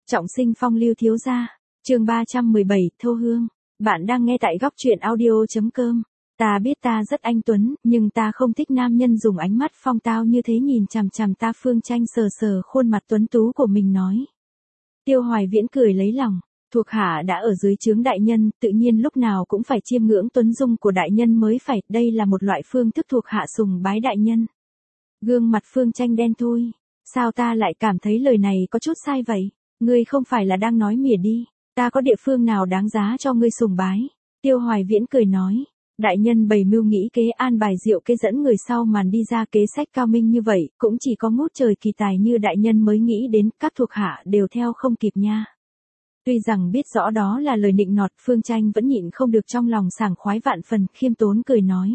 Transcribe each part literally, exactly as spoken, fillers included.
Trọng sinh phong lưu thiếu gia, chương ba trăm mười bảy, Thô Hương. Bạn đang nghe tại góc truyện audio.com. Ta biết ta rất anh tuấn, nhưng ta không thích nam nhân dùng ánh mắt phong tao như thế nhìn chằm chằm ta. Phương Tranh sờ sờ khuôn mặt tuấn tú của mình nói. Tiêu Hoài Viễn cười lấy lòng. Thuộc hạ đã ở dưới trướng đại nhân, tự nhiên lúc nào cũng phải chiêm ngưỡng tuấn dung của đại nhân mới phải. Đây là một loại phương thức thuộc hạ sùng bái đại nhân. Gương mặt Phương Tranh đen thui. Sao ta lại cảm thấy lời này có chút sai vậy? Ngươi không phải là đang nói mỉa đi, ta có địa phương nào đáng giá cho ngươi sùng bái. Tiêu Hoài Viễn cười nói, đại nhân bày mưu nghĩ kế an bài diệu kế dẫn người sau màn đi ra kế sách cao minh như vậy, cũng chỉ có ngút trời kỳ tài như đại nhân mới nghĩ đến, các thuộc hạ đều theo không kịp nha. Tuy rằng biết rõ đó là lời nịnh nọt, Phương Tranh vẫn nhịn không được trong lòng sảng khoái vạn phần, khiêm tốn cười nói.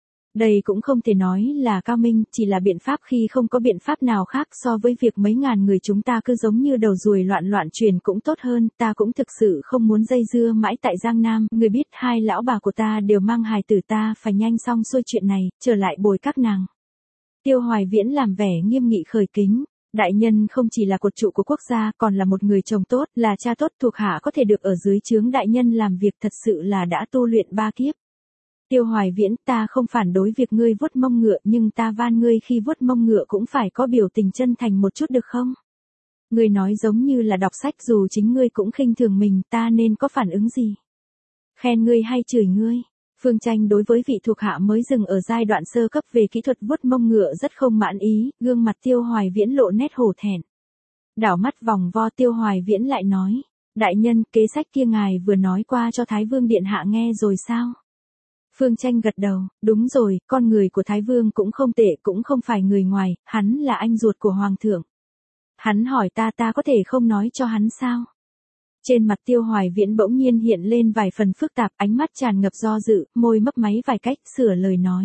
Đây cũng không thể nói là cao minh, chỉ là biện pháp khi không có biện pháp nào khác so với việc mấy ngàn người chúng ta cứ giống như đầu ruồi loạn loạn truyền cũng tốt hơn, ta cũng thực sự không muốn dây dưa mãi tại Giang Nam, người biết hai lão bà của ta đều mang hài tử, ta phải nhanh xong xuôi chuyện này, trở lại bồi các nàng. Tiêu Hoài Viễn làm vẻ nghiêm nghị khởi kính. Đại nhân không chỉ là cột trụ của quốc gia, còn là một người chồng tốt, là cha tốt, thuộc hạ có thể được ở dưới trướng đại nhân làm việc thật sự là đã tu luyện ba kiếp. Tiêu Hoài Viễn, ta không phản đối việc ngươi vuốt mông ngựa, nhưng ta van ngươi khi vuốt mông ngựa cũng phải có biểu tình chân thành một chút được không? Ngươi nói giống như là đọc sách, dù chính ngươi cũng khinh thường mình, ta nên có phản ứng gì? Khen ngươi hay chửi ngươi? Phương Tranh đối với vị thuộc hạ mới dừng ở giai đoạn sơ cấp về kỹ thuật vuốt mông ngựa rất không mãn ý, gương mặt Tiêu Hoài Viễn lộ nét hổ thẹn. Đảo mắt vòng vo, Tiêu Hoài Viễn lại nói, đại nhân, kế sách kia ngài vừa nói qua cho Thái Vương điện hạ nghe rồi sao? Phương Tranh gật đầu, đúng rồi, con người của Thái Vương cũng không tệ, cũng không phải người ngoài, hắn là anh ruột của Hoàng thượng. Hắn hỏi ta, ta có thể không nói cho hắn sao? Trên mặt Tiêu Hoài Viễn bỗng nhiên hiện lên vài phần phức tạp, ánh mắt tràn ngập do dự, môi mấp máy vài cách, sửa lời nói.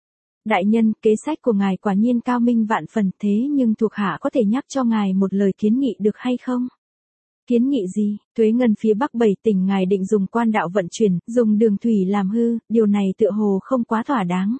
Đại nhân, kế sách của ngài quả nhiên cao minh vạn phần, thế nhưng thuộc hạ có thể nhắc cho ngài một lời kiến nghị được hay không? Kiến nghị gì? Thuế ngân phía Bắc bảy tỉnh ngài định dùng quan đạo vận chuyển, dùng đường thủy làm hư, điều này tựa hồ không quá thỏa đáng.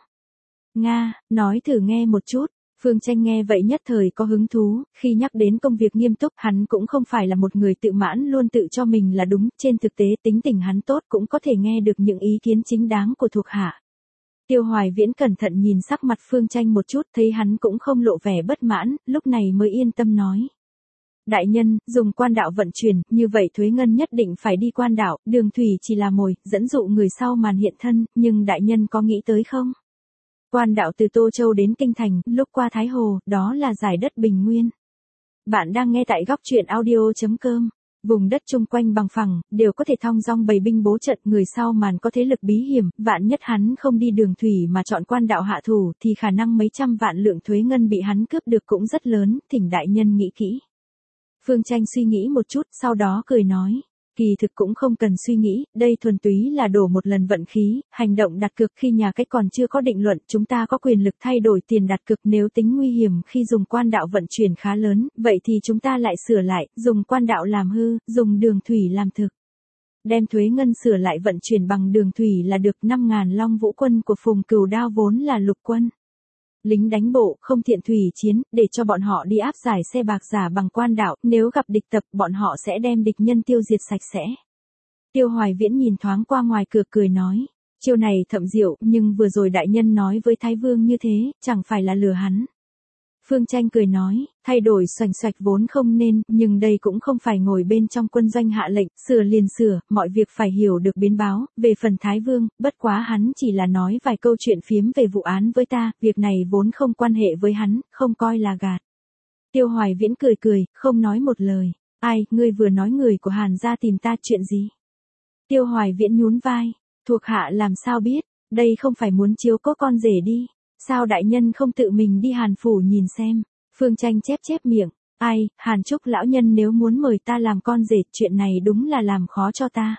Nga, nói thử nghe một chút. Phương Tranh nghe vậy nhất thời có hứng thú, khi nhắc đến công việc nghiêm túc, hắn cũng không phải là một người tự mãn luôn tự cho mình là đúng, trên thực tế tính tình hắn tốt cũng có thể nghe được những ý kiến chính đáng của thuộc hạ. Tiêu Hoài Viễn cẩn thận nhìn sắc mặt Phương Tranh một chút, thấy hắn cũng không lộ vẻ bất mãn, lúc này mới yên tâm nói. Đại nhân, dùng quan đạo vận chuyển, như vậy thuế ngân nhất định phải đi quan đạo, đường thủy chỉ là mồi, dẫn dụ người sau màn hiện thân, nhưng đại nhân có nghĩ tới không? Quan đạo từ Tô Châu đến Kinh Thành, lúc qua Thái Hồ, đó là giải đất bình nguyên. Bạn đang nghe tại góc truyện audio.com. Vùng đất chung quanh bằng phẳng, đều có thể thong dong bày binh bố trận, người sau màn có thế lực bí hiểm, vạn nhất hắn không đi đường thủy mà chọn quan đạo hạ thủ, thì khả năng mấy trăm vạn lượng thuế ngân bị hắn cướp được cũng rất lớn, thỉnh đại nhân nghĩ kỹ. Phương Tranh suy nghĩ một chút, sau đó cười nói, kỳ thực cũng không cần suy nghĩ, đây thuần túy là đổ một lần vận khí, hành động đặt cược khi nhà cái còn chưa có định luận, chúng ta có quyền lực thay đổi tiền đặt cược, nếu tính nguy hiểm khi dùng quan đạo vận chuyển khá lớn, vậy thì chúng ta lại sửa lại, dùng quan đạo làm hư, dùng đường thủy làm thực. Đem thuế ngân sửa lại vận chuyển bằng đường thủy là được. Năm ngàn Long Vũ quân của Phùng Cửu Đao vốn là lục quân. Lính đánh bộ, không thiện thủy chiến, để cho bọn họ đi áp giải xe bạc giả bằng quan đạo, nếu gặp địch tập, bọn họ sẽ đem địch nhân tiêu diệt sạch sẽ. Tiêu Hoài Viễn nhìn thoáng qua ngoài cửa cười nói, chiêu này thậm diệu, nhưng vừa rồi đại nhân nói với Thái Vương như thế, chẳng phải là lừa hắn. Phương Tranh cười nói, thay đổi xoành xoạch vốn không nên, nhưng đây cũng không phải ngồi bên trong quân doanh hạ lệnh, sửa liền sửa, mọi việc phải hiểu được biến báo, về phần Thái Vương, bất quá hắn chỉ là nói vài câu chuyện phiếm về vụ án với ta, việc này vốn không quan hệ với hắn, không coi là gạt. Tiêu Hoài Viễn cười cười, không nói một lời, ai, ngươi vừa nói người của Hàn gia tìm ta chuyện gì? Tiêu Hoài Viễn nhún vai, thuộc hạ làm sao biết, đây không phải muốn chiếu cố con rể đi. Sao đại nhân không tự mình đi Hàn phủ nhìn xem? Phương Tranh chép chép miệng, ai, Hàn Trúc lão nhân nếu muốn mời ta làm con rể, chuyện này đúng là làm khó cho ta.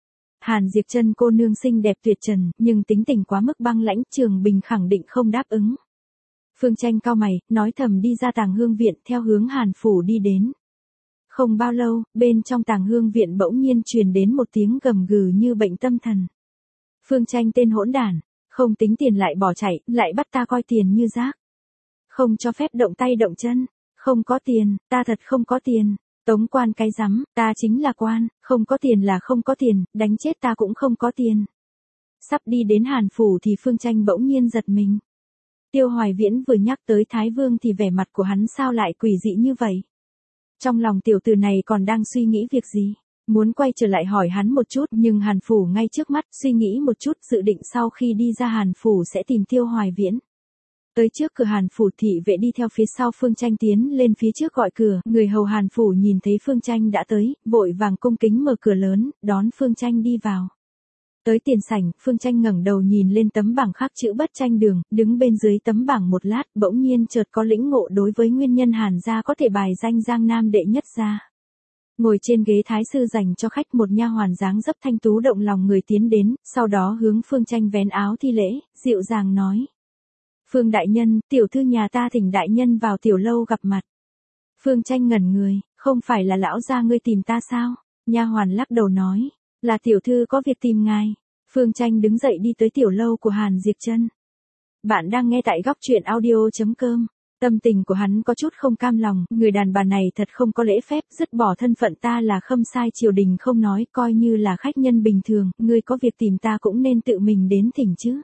Hàn Diệp Trân cô nương xinh đẹp tuyệt trần, nhưng tính tình quá mức băng lãnh, Trường Bình khẳng định không đáp ứng. Phương Tranh cau mày, nói thầm đi ra Tàng Hương viện, theo hướng Hàn phủ đi đến. Không bao lâu, bên trong Tàng Hương viện bỗng nhiên truyền đến một tiếng gầm gừ như bệnh tâm thần. Phương Tranh tên hỗn đản, không tính tiền lại bỏ chạy, lại bắt ta coi tiền như rác. Không cho phép động tay động chân, không có tiền, ta thật không có tiền. Tống quan cái rắm, ta chính là quan, không có tiền là không có tiền, đánh chết ta cũng không có tiền. Sắp đi đến Hàn Phủ thì Phương Tranh bỗng nhiên giật mình. Tiêu Hoài Viễn vừa nhắc tới Thái Vương thì vẻ mặt của hắn sao lại quỷ dị như vậy? Trong lòng tiểu tử này còn đang suy nghĩ việc gì? Muốn quay trở lại hỏi hắn một chút nhưng Hàn Phủ ngay trước mắt, suy nghĩ một chút dự định sau khi đi ra Hàn Phủ sẽ tìm Tiêu Hoài Viễn. Tới trước cửa Hàn Phủ thị vệ đi theo phía sau Phương Tranh tiến lên phía trước gọi cửa, người hầu Hàn Phủ nhìn thấy Phương Tranh đã tới, vội vàng cung kính mở cửa lớn, đón Phương Tranh đi vào. Tới tiền sảnh, Phương Tranh ngẩng đầu nhìn lên tấm bảng khắc chữ Bất Tranh Đường, đứng bên dưới tấm bảng một lát, bỗng nhiên chợt có lĩnh ngộ đối với nguyên nhân Hàn gia có thể bài danh Giang Nam đệ nhất gia. Ngồi trên ghế thái sư dành cho khách, một nha hoàn dáng dấp thanh tú động lòng người tiến đến, sau đó hướng Phương Tranh vén áo thi lễ, dịu dàng nói: "Phương đại nhân, tiểu thư nhà ta thỉnh đại nhân vào tiểu lâu gặp mặt." Phương Tranh ngẩn người, "Không phải là lão gia ngươi tìm ta sao?" Nha hoàn lắc đầu nói: "Là tiểu thư có việc tìm ngài." Phương Tranh đứng dậy đi tới tiểu lâu của Hàn Diệp Chân. Bạn đang nghe tại góc truyện audio chấm com. Tâm tình của hắn có chút không cam lòng, người đàn bà này thật không có lễ phép, dứt bỏ thân phận ta là khâm sai triều đình không nói, coi như là khách nhân bình thường, ngươi có việc tìm ta cũng nên tự mình đến thỉnh chứ.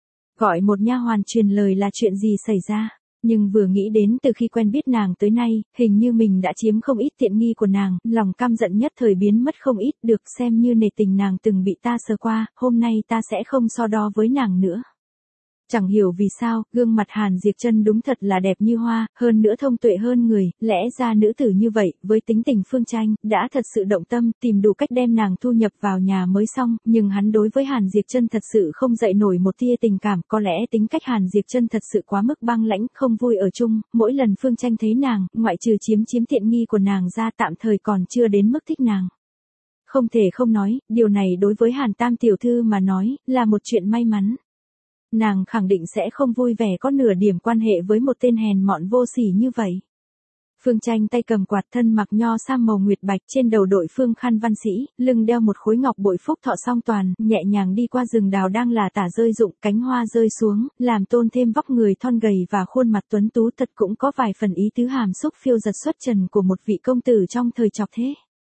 Gọi một nha hoàn truyền lời là chuyện gì xảy ra, nhưng vừa nghĩ đến từ khi quen biết nàng tới nay, hình như mình đã chiếm không ít tiện nghi của nàng, lòng căm giận nhất thời biến mất không ít, được xem như nể tình nàng từng bị ta sờ qua, hôm nay ta sẽ không so đo với nàng nữa. Chẳng hiểu vì sao, gương mặt Hàn Diệp Chân đúng thật là đẹp như hoa, hơn nữa thông tuệ hơn người, lẽ ra nữ tử như vậy, với tính tình Phương Tranh, đã thật sự động tâm, tìm đủ cách đem nàng thu nhập vào nhà mới xong, nhưng hắn đối với Hàn Diệp Chân thật sự không dậy nổi một tia tình cảm, có lẽ tính cách Hàn Diệp Chân thật sự quá mức băng lãnh, không vui ở chung, mỗi lần Phương Tranh thấy nàng, ngoại trừ chiếm chiếm tiện nghi của nàng ra tạm thời còn chưa đến mức thích nàng. Không thể không nói, điều này đối với Hàn Tam tiểu thư mà nói, là một chuyện may mắn. Nàng khẳng định sẽ không vui vẻ có nửa điểm quan hệ với một tên hèn mọn vô sỉ như vậy. Phương Tranh tay cầm quạt, thân mặc nho sam màu nguyệt bạch, trên đầu đội phương khăn văn sĩ, lưng đeo một khối ngọc bội phúc thọ song toàn, nhẹ nhàng đi qua rừng đào đang là tả rơi rụng, cánh hoa rơi xuống, làm tôn thêm vóc người thon gầy và khuôn mặt tuấn tú, thật cũng có vài phần ý tứ hàm xúc phiêu giật xuất trần của một vị công tử trong thời chọc thế.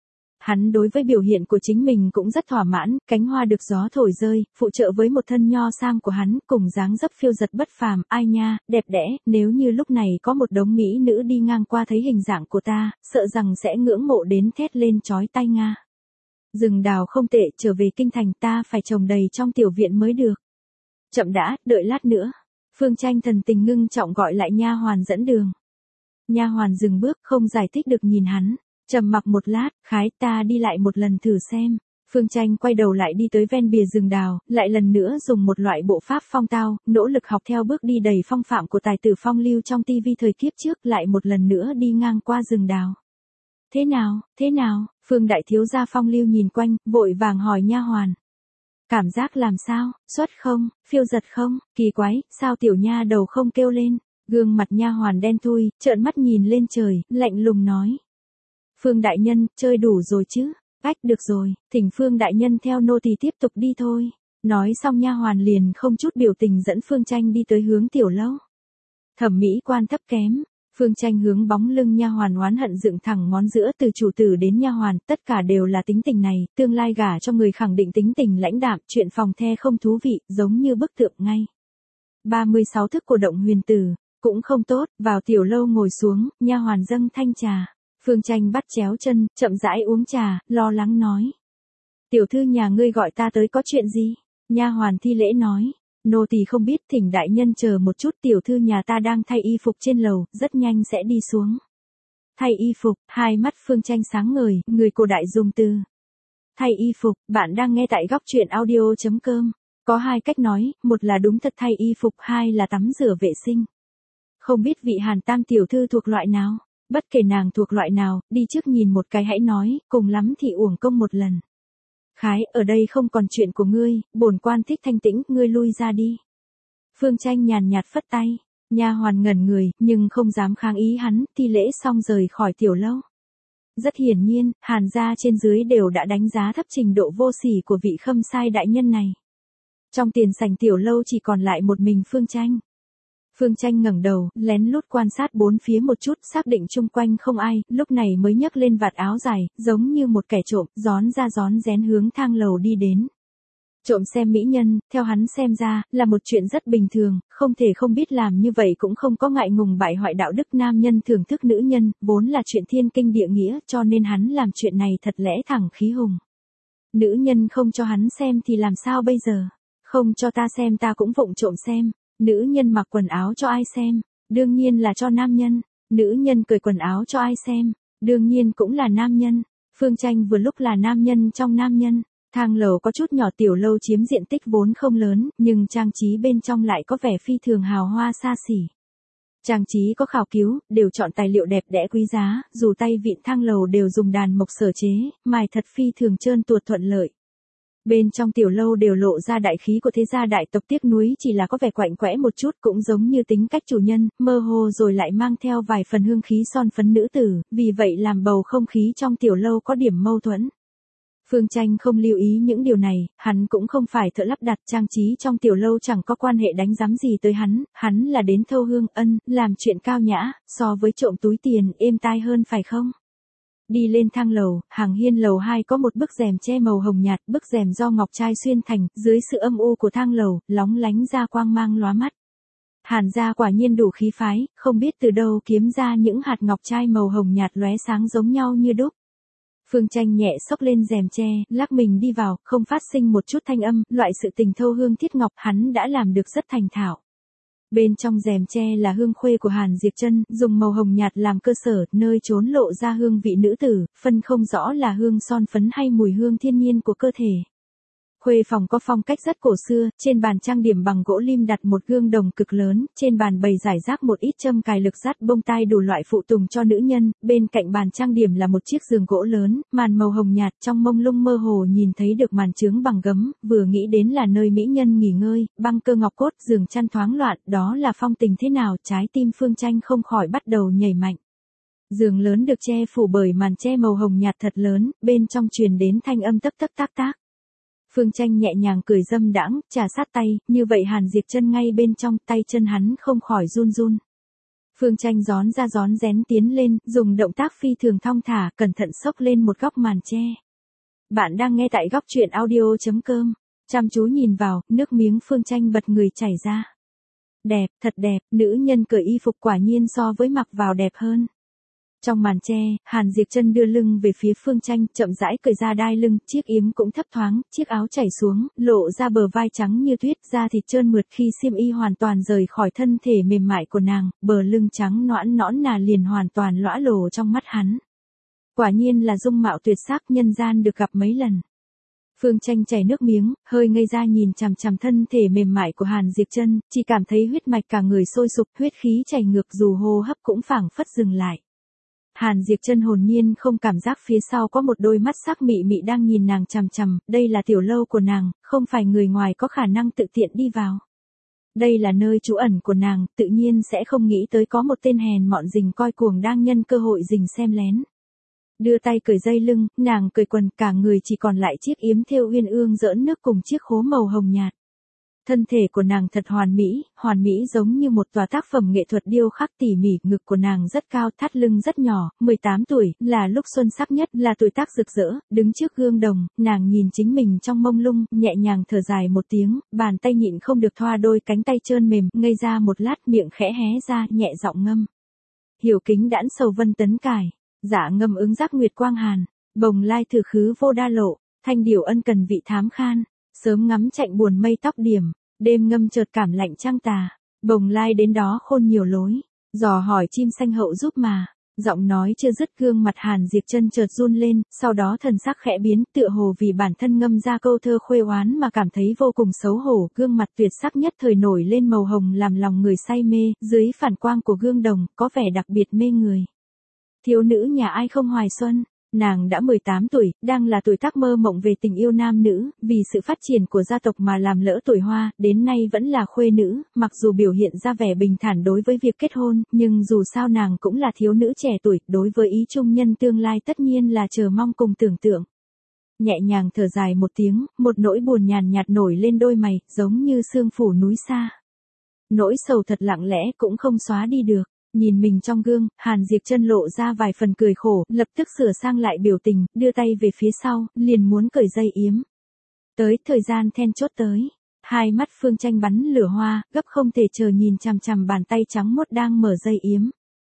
Hắn đối với biểu hiện của chính mình cũng rất thỏa mãn, cánh hoa được gió thổi rơi, phụ trợ với một thân nho sam của hắn, cùng dáng dấp phiêu giật bất phàm, ai nha, đẹp đẽ, nếu như lúc này có một đống mỹ nữ đi ngang qua thấy hình dạng của ta, sợ rằng sẽ ngưỡng mộ đến thét lên chói tai nga. Rừng đào không tệ, trở về kinh thành ta phải trồng đầy trong tiểu viện mới được. Chậm đã, đợi lát nữa. Phương Tranh thần tình ngưng trọng gọi lại nha hoàn dẫn đường. Nha hoàn dừng bước, không giải thích được nhìn hắn. Trầm mặc một lát, khái, ta đi lại một lần thử xem. Phương Tranh quay đầu lại đi tới ven bìa rừng đào, lại lần nữa dùng một loại bộ pháp phong tao, nỗ lực học theo bước đi đầy phong phạm của tài tử phong lưu trong tivi thời kiếp trước, lại một lần nữa đi ngang qua rừng đào. Thế nào, thế nào, Phương đại thiếu gia phong lưu nhìn quanh, vội vàng hỏi nha hoàn. Cảm giác làm sao, xuất không, phiêu giật không, kỳ quái, sao tiểu nha đầu không kêu lên. Gương mặt nha hoàn đen thui, trợn mắt nhìn lên trời, lạnh lùng nói. Phương đại nhân, chơi đủ rồi chứ? Ách, được rồi, thỉnh Phương đại nhân theo nô tỳ tiếp tục đi thôi. Nói xong nha hoàn liền không chút biểu tình dẫn Phương Tranh đi tới hướng tiểu lâu. Thẩm mỹ quan thấp kém, Phương Tranh hướng bóng lưng nha hoàn oán hận dựng thẳng ngón giữa, từ chủ tử đến nha hoàn, tất cả đều là tính tình này, tương lai gả cho người khẳng định tính tình lãnh đạm, chuyện phòng the không thú vị, giống như bức tượng ngay. ba mươi sáu thức của động huyền tử, cũng không tốt, vào tiểu lâu ngồi xuống, nha hoàn dâng thanh trà. Phương Tranh bắt chéo chân, chậm rãi uống trà, lo lắng nói. Tiểu thư nhà ngươi gọi ta tới có chuyện gì? Nha hoàn thi lễ nói. Nô tỳ không biết, thỉnh đại nhân chờ một chút, tiểu thư nhà ta đang thay y phục trên lầu, rất nhanh sẽ đi xuống. Thay y phục, hai mắt Phương Tranh sáng ngời, người cổ đại dùng từ. Thay y phục, bạn đang nghe tại góc truyện audio chấm com. Có hai cách nói, một là đúng thật thay y phục, hai là tắm rửa vệ sinh. Không biết vị Hàn Tam tiểu thư thuộc loại nào? Bất kể nàng thuộc loại nào, đi trước nhìn một cái hãy nói, cùng lắm thì uổng công một lần. Khái, ở đây không còn chuyện của ngươi, bổn quan thích thanh tĩnh, ngươi lui ra đi. Phương Tranh nhàn nhạt phất tay, nha hoàn ngẩn người, nhưng không dám kháng ý hắn, thi lễ xong rời khỏi tiểu lâu. Rất hiển nhiên, Hàn gia trên dưới đều đã đánh giá thấp trình độ vô sỉ của vị khâm sai đại nhân này. Trong tiền sảnh tiểu lâu chỉ còn lại một mình Phương Tranh. Phương Tranh ngẩng đầu, lén lút quan sát bốn phía một chút, xác định chung quanh không ai, lúc này mới nhấc lên vạt áo dài, giống như một kẻ trộm, rón ra rón rén hướng thang lầu đi đến. Trộm xem mỹ nhân, theo hắn xem ra, là một chuyện rất bình thường, không thể không biết làm như vậy cũng không có ngại ngùng bại hoại đạo đức nam nhân thưởng thức nữ nhân, vốn là chuyện thiên kinh địa nghĩa, cho nên hắn làm chuyện này thật lẽ thẳng khí hùng. Nữ nhân không cho hắn xem thì làm sao bây giờ? Không cho ta xem ta cũng vụng trộm xem. Nữ nhân mặc quần áo cho ai xem? Đương nhiên là cho nam nhân. Nữ nhân cởi quần áo cho ai xem? Đương nhiên cũng là nam nhân. Phương Tranh vừa lúc là nam nhân trong nam nhân. Thang lầu có chút nhỏ, tiểu lâu chiếm diện tích vốn không lớn, nhưng trang trí bên trong lại có vẻ phi thường hào hoa xa xỉ. Trang trí có khảo cứu, đều chọn tài liệu đẹp đẽ quý giá, dù tay vịn thang lầu đều dùng đàn mộc sở chế, mài thật phi thường trơn tuột thuận lợi. Bên trong tiểu lâu đều lộ ra đại khí của thế gia đại tộc, tiếc núi chỉ là có vẻ quạnh quẽ một chút, cũng giống như tính cách chủ nhân, mơ hồ rồi lại mang theo vài phần hương khí son phấn nữ tử, vì vậy làm bầu không khí trong tiểu lâu có điểm mâu thuẫn. Phương Tranh không lưu ý những điều này, hắn cũng không phải thợ lắp đặt, trang trí trong tiểu lâu chẳng có quan hệ đánh giám gì tới hắn, hắn là đến thâu hương, ân, làm chuyện cao nhã, so với trộm túi tiền êm tai hơn phải không? Đi lên thang lầu, hàng hiên lầu hai có một bức rèm che màu hồng nhạt, bức rèm do ngọc trai xuyên thành, dưới sự âm u của thang lầu, lóng lánh ra quang mang lóa mắt. Hàn gia quả nhiên đủ khí phái, không biết từ đâu kiếm ra những hạt ngọc trai màu hồng nhạt lóe sáng giống nhau như đúc. Phương Tranh nhẹ xốc lên rèm che, lắc mình đi vào, không phát sinh một chút thanh âm, loại sự tình thâu hương thiết ngọc hắn đã làm được rất thành thạo. Bên trong rèm che là hương khuê của Hàn Diệp Chân, dùng màu hồng nhạt làm cơ sở, nơi trốn lộ ra hương vị nữ tử, phân không rõ là hương son phấn hay mùi hương thiên nhiên của cơ thể. Khuê phòng có phong cách rất cổ xưa, trên bàn trang điểm bằng gỗ lim đặt một gương đồng cực lớn, trên bàn bày rải rác một ít châm cài lực dắt bông tai đủ loại phụ tùng cho nữ nhân, bên cạnh bàn trang điểm là một chiếc giường gỗ lớn, màn màu hồng nhạt, trong mông lung mơ hồ nhìn thấy được màn chướng bằng gấm, vừa nghĩ đến là nơi mỹ nhân nghỉ ngơi, băng cơ ngọc cốt, giường chăn thoáng loạn, đó là phong tình thế nào, trái tim Phương Tranh không khỏi bắt đầu nhảy mạnh. Giường lớn được che phủ bởi màn che màu hồng nhạt thật lớn, bên trong truyền đến thanh âm tấp tấp tác tác. Phương Tranh nhẹ nhàng cười dâm đãng, trà sát tay, như vậy Hàn Diệp Chân ngay bên trong, tay chân hắn không khỏi run run. Phương Tranh rón ra rón rén tiến lên, dùng động tác phi thường thong thả, cẩn thận xốc lên một góc màn che. Bạn đang nghe tại góc truyện audio chấm com. Chăm chú nhìn vào, nước miếng Phương Tranh bật người chảy ra. Đẹp, thật đẹp, nữ nhân cởi y phục quả nhiên so với mặc vào đẹp hơn. Trong màn che, Hàn Diệp Chân đưa lưng về phía Phương Tranh, chậm rãi cởi ra đai lưng, chiếc yếm cũng thấp thoáng, chiếc áo chảy xuống, lộ ra bờ vai trắng như tuyết, da thịt trơn mượt khi xiêm y hoàn toàn rời khỏi thân thể mềm mại của nàng, bờ lưng trắng nõn nõn nà liền hoàn toàn lõa lồ trong mắt hắn. Quả nhiên là dung mạo tuyệt sắc, nhân gian được gặp mấy lần. Phương Tranh chảy nước miếng, hơi ngây ra nhìn chằm chằm thân thể mềm mại của Hàn Diệp Chân, chỉ cảm thấy huyết mạch cả người sôi sục, huyết khí chảy ngược, dù hô hấp cũng phảng phất dừng lại. Hàn Diệp Chân hồn nhiên không cảm giác phía sau có một đôi mắt sắc mị mị đang nhìn nàng chằm chằm, đây là tiểu lâu của nàng, không phải người ngoài có khả năng tự tiện đi vào. Đây là nơi trú ẩn của nàng, tự nhiên sẽ không nghĩ tới có một tên hèn mọn rình coi cuồng đang nhân cơ hội rình xem lén. Đưa tay cởi dây lưng, nàng cởi quần, cả người chỉ còn lại chiếc yếm thêu uyên ương giỡn nước cùng chiếc khố màu hồng nhạt. Thân thể của nàng thật hoàn mỹ, hoàn mỹ giống như một tòa tác phẩm nghệ thuật điêu khắc tỉ mỉ, ngực của nàng rất cao, thắt lưng rất nhỏ, mười tám tuổi, là lúc xuân sắc nhất, là tuổi tác rực rỡ, đứng trước gương đồng, nàng nhìn chính mình trong mông lung, nhẹ nhàng thở dài một tiếng, bàn tay nhịn không được thoa đôi cánh tay trơn mềm, ngây ra một lát, miệng khẽ hé ra, nhẹ giọng ngâm. Hiểu kính đãn sầu vân tấn cải, dạ ngâm ứng giác nguyệt quang hàn, bồng lai thử khứ vô đa lộ, thanh điểu ân cần vị thám khan. Sớm ngắm chạnh buồn mây tóc điểm, đêm ngâm chợt cảm lạnh trăng tà, bồng lai đến đó khôn nhiều lối, dò hỏi chim xanh hậu giúp mà, giọng nói chưa dứt gương mặt Hàn Diệp Chân chợt run lên, sau đó thần sắc khẽ biến, tựa hồ vì bản thân ngâm ra câu thơ khuê oán mà cảm thấy vô cùng xấu hổ, gương mặt tuyệt sắc nhất thời nổi lên màu hồng làm lòng người say mê, dưới phản quang của gương đồng, có vẻ đặc biệt mê người. Thiếu nữ nhà ai không hoài xuân. Nàng đã mười tám tuổi, đang là tuổi tác mơ mộng về tình yêu nam nữ, vì sự phát triển của gia tộc mà làm lỡ tuổi hoa, đến nay vẫn là khuê nữ, mặc dù biểu hiện ra vẻ bình thản đối với việc kết hôn, nhưng dù sao nàng cũng là thiếu nữ trẻ tuổi, đối với ý trung nhân tương lai tất nhiên là chờ mong cùng tưởng tượng. Nhẹ nhàng thở dài một tiếng, một nỗi buồn nhàn nhạt nổi lên đôi mày, giống như sương phủ núi xa. Nỗi sầu thật lặng lẽ cũng không xóa đi được. Nhìn mình trong gương, Hàn Diệp Trân lộ ra vài phần cười khổ, lập tức sửa sang lại biểu tình, đưa tay về phía sau, liền muốn cởi dây yếm. Tới, thời gian then chốt tới. Hai mắt Phương Tranh bắn lửa hoa, gấp không thể chờ nhìn chằm chằm bàn tay trắng muốt đang mở dây yếm.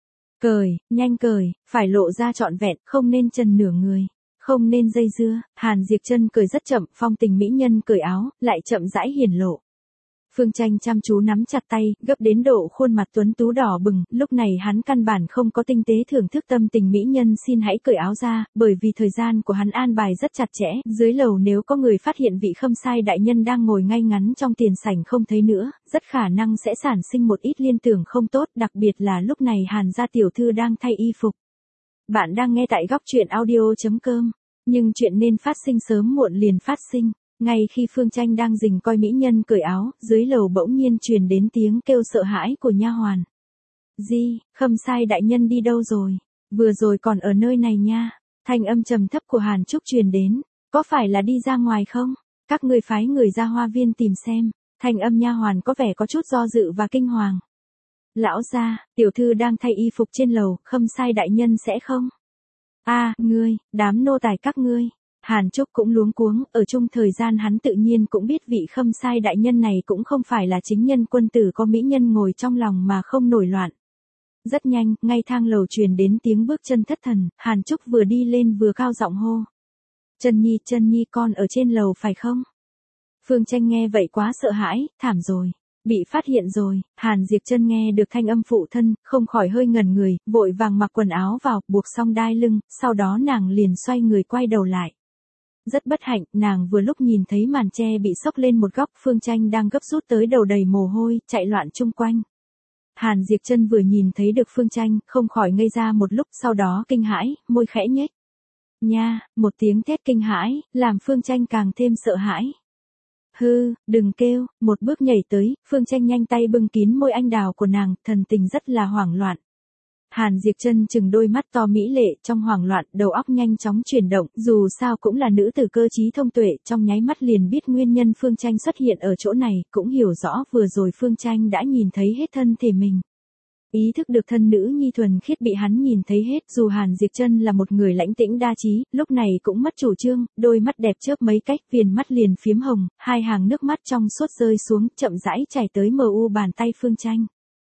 Cởi, nhanh cởi, phải lộ ra trọn vẹn, không nên trần nửa người. Không nên dây dưa. Hàn Diệp Trân cười rất chậm, phong tình mỹ nhân cởi áo, lại chậm rãi hiển lộ. Phương Tranh chăm chú nắm chặt tay, gấp đến độ khuôn mặt tuấn tú đỏ bừng, lúc này hắn căn bản không có tinh tế thưởng thức tâm tình mỹ nhân xin hãy cởi áo ra, bởi vì thời gian của hắn an bài rất chặt chẽ, dưới lầu nếu có người phát hiện vị Khâm Sai đại nhân đang ngồi ngay ngắn trong tiền sảnh không thấy nữa, rất khả năng sẽ sản sinh một ít liên tưởng không tốt, đặc biệt là lúc này Hàn gia tiểu thư đang thay y phục. Bạn đang nghe tại góc truyện audio chấm com, nhưng chuyện nên phát sinh sớm muộn liền phát sinh. Ngay khi Phương Tranh đang rình coi mỹ nhân cởi áo, dưới lầu bỗng nhiên truyền đến tiếng kêu sợ hãi của nha hoàn. Di, Khâm Sai đại nhân đi đâu rồi? Vừa rồi còn ở nơi này nha. Thanh âm trầm thấp của Hàn Trúc truyền đến. Có phải là đi ra ngoài không? Các người phái người ra hoa viên tìm xem. Thanh âm nha hoàn có vẻ có chút do dự và kinh hoàng. Lão gia, tiểu thư đang thay y phục trên lầu, Khâm Sai đại nhân sẽ không? A, à, ngươi, đám nô tài các ngươi. Hàn Trúc cũng luống cuống, ở chung thời gian hắn tự nhiên cũng biết vị Khâm Sai đại nhân này cũng không phải là chính nhân quân tử có mỹ nhân ngồi trong lòng mà không nổi loạn. Rất nhanh, ngay thang lầu truyền đến tiếng bước chân thất thần, Hàn Trúc vừa đi lên vừa cao giọng hô. Trân Nhi, Trân Nhi con ở trên lầu phải không? Phương Tranh nghe vậy quá sợ hãi, thảm rồi. Bị phát hiện rồi. Hàn Diệp Trân nghe được thanh âm phụ thân, không khỏi hơi ngẩn người, vội vàng mặc quần áo vào, buộc xong đai lưng, sau đó nàng liền xoay người quay đầu lại. Rất bất hạnh, nàng vừa lúc nhìn thấy màn che bị xốc lên một góc, Phương Tranh đang gấp rút tới đầu đầy mồ hôi, chạy loạn chung quanh. Hàn Diệp Trân vừa nhìn thấy được Phương Tranh, không khỏi ngây ra một lúc, sau đó kinh hãi, môi khẽ nhếch. Nha, một tiếng thét kinh hãi, làm Phương Tranh càng thêm sợ hãi. Hư, đừng kêu, một bước nhảy tới, Phương Tranh nhanh tay bưng kín môi anh đào của nàng, thần tình rất là hoảng loạn. Hàn Diệp Trân chừng đôi mắt to mỹ lệ, trong hoảng loạn, đầu óc nhanh chóng chuyển động, dù sao cũng là nữ tử cơ trí thông tuệ, trong nháy mắt liền biết nguyên nhân Phương Tranh xuất hiện ở chỗ này, cũng hiểu rõ vừa rồi Phương Tranh đã nhìn thấy hết thân thể mình. Ý thức được thân nữ nhi thuần khiết bị hắn nhìn thấy hết, dù Hàn Diệp Trân là một người lãnh tĩnh đa trí, lúc này cũng mất chủ trương, đôi mắt đẹp chớp mấy cách, viền mắt liền phiếm hồng, hai hàng nước mắt trong suốt rơi xuống, chậm rãi chảy tới mờ u bàn tay Phương Tranh.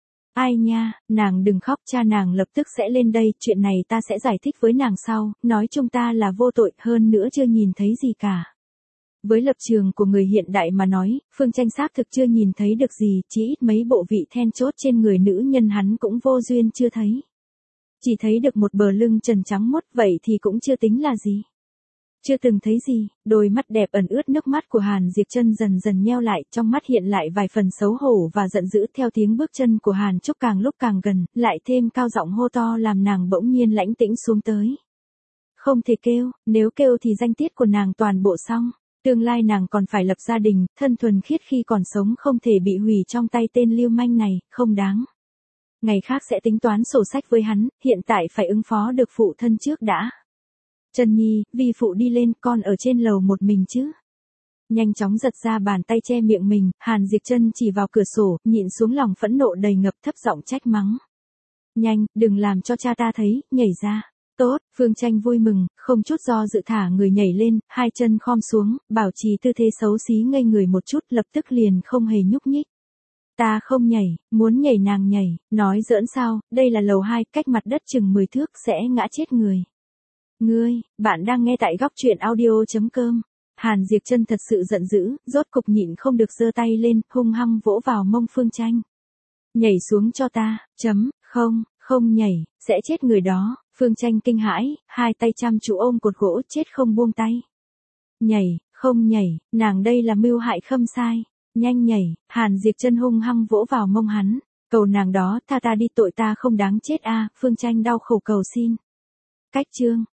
Ai nha, nàng đừng khóc, cha nàng lập tức sẽ lên đây, chuyện này ta sẽ giải thích với nàng sau, nói chung ta là vô tội, hơn nữa chưa nhìn thấy gì cả. Với lập trường của người hiện đại mà nói, Phương Tranh xác thực chưa nhìn thấy được gì, chỉ ít mấy bộ vị then chốt trên người nữ nhân hắn cũng vô duyên chưa thấy. Chỉ thấy được một bờ lưng trần trắng mốt, vậy thì cũng chưa tính là gì. Chưa từng thấy gì, đôi mắt đẹp ẩn ướt nước mắt của Hàn Diệp Trân dần dần nheo lại, trong mắt hiện lại vài phần xấu hổ và giận dữ, theo tiếng bước chân của Hàn Trúc càng lúc càng gần, lại thêm cao giọng hô to làm nàng bỗng nhiên lãnh tĩnh xuống tới. Không thể kêu, nếu kêu thì danh tiết của nàng toàn bộ xong. Tương lai nàng còn phải lập gia đình, thân thuần khiết khi còn sống không thể bị hủy trong tay tên lưu manh này, không đáng. Ngày khác sẽ tính toán sổ sách với hắn, hiện tại phải ứng phó được phụ thân trước đã. Trân Nhi, vì phụ đi lên, con ở trên lầu một mình chứ. Nhanh chóng giật ra bàn tay che miệng mình, Hàn Diệp Trân chỉ vào cửa sổ, nhịn xuống lòng phẫn nộ đầy ngập, thấp giọng trách mắng. Nhanh, đừng làm cho cha ta thấy, nhảy ra. Tốt, Phương Tranh vui mừng, không chút do dự thả người nhảy lên, hai chân khom xuống, bảo trì tư thế xấu xí ngây người một chút, lập tức liền không hề nhúc nhích. Ta không nhảy, muốn nhảy nàng nhảy, nói giỡn sao, đây là lầu hai, cách mặt đất chừng mười thước sẽ ngã chết người. Ngươi, bạn đang nghe tại góc truyện audio chấm com. Hàn Diệp Trân thật sự giận dữ, rốt cục nhịn không được giơ tay lên, hung hăng vỗ vào mông Phương Tranh. Nhảy xuống cho ta, chấm, không, không nhảy, sẽ chết người đó. Phương Tranh kinh hãi, hai tay chăm chú ôm cột gỗ, chết không buông tay. Nhảy, không nhảy, nàng đây là mưu hại Khâm Sai. Nhanh nhảy, Hàn Diệp Trân hung hăng vỗ vào mông hắn. Cầu nàng đó, tha ta đi, tội ta không đáng chết a. Phương Tranh đau khổ cầu xin. Cách chương.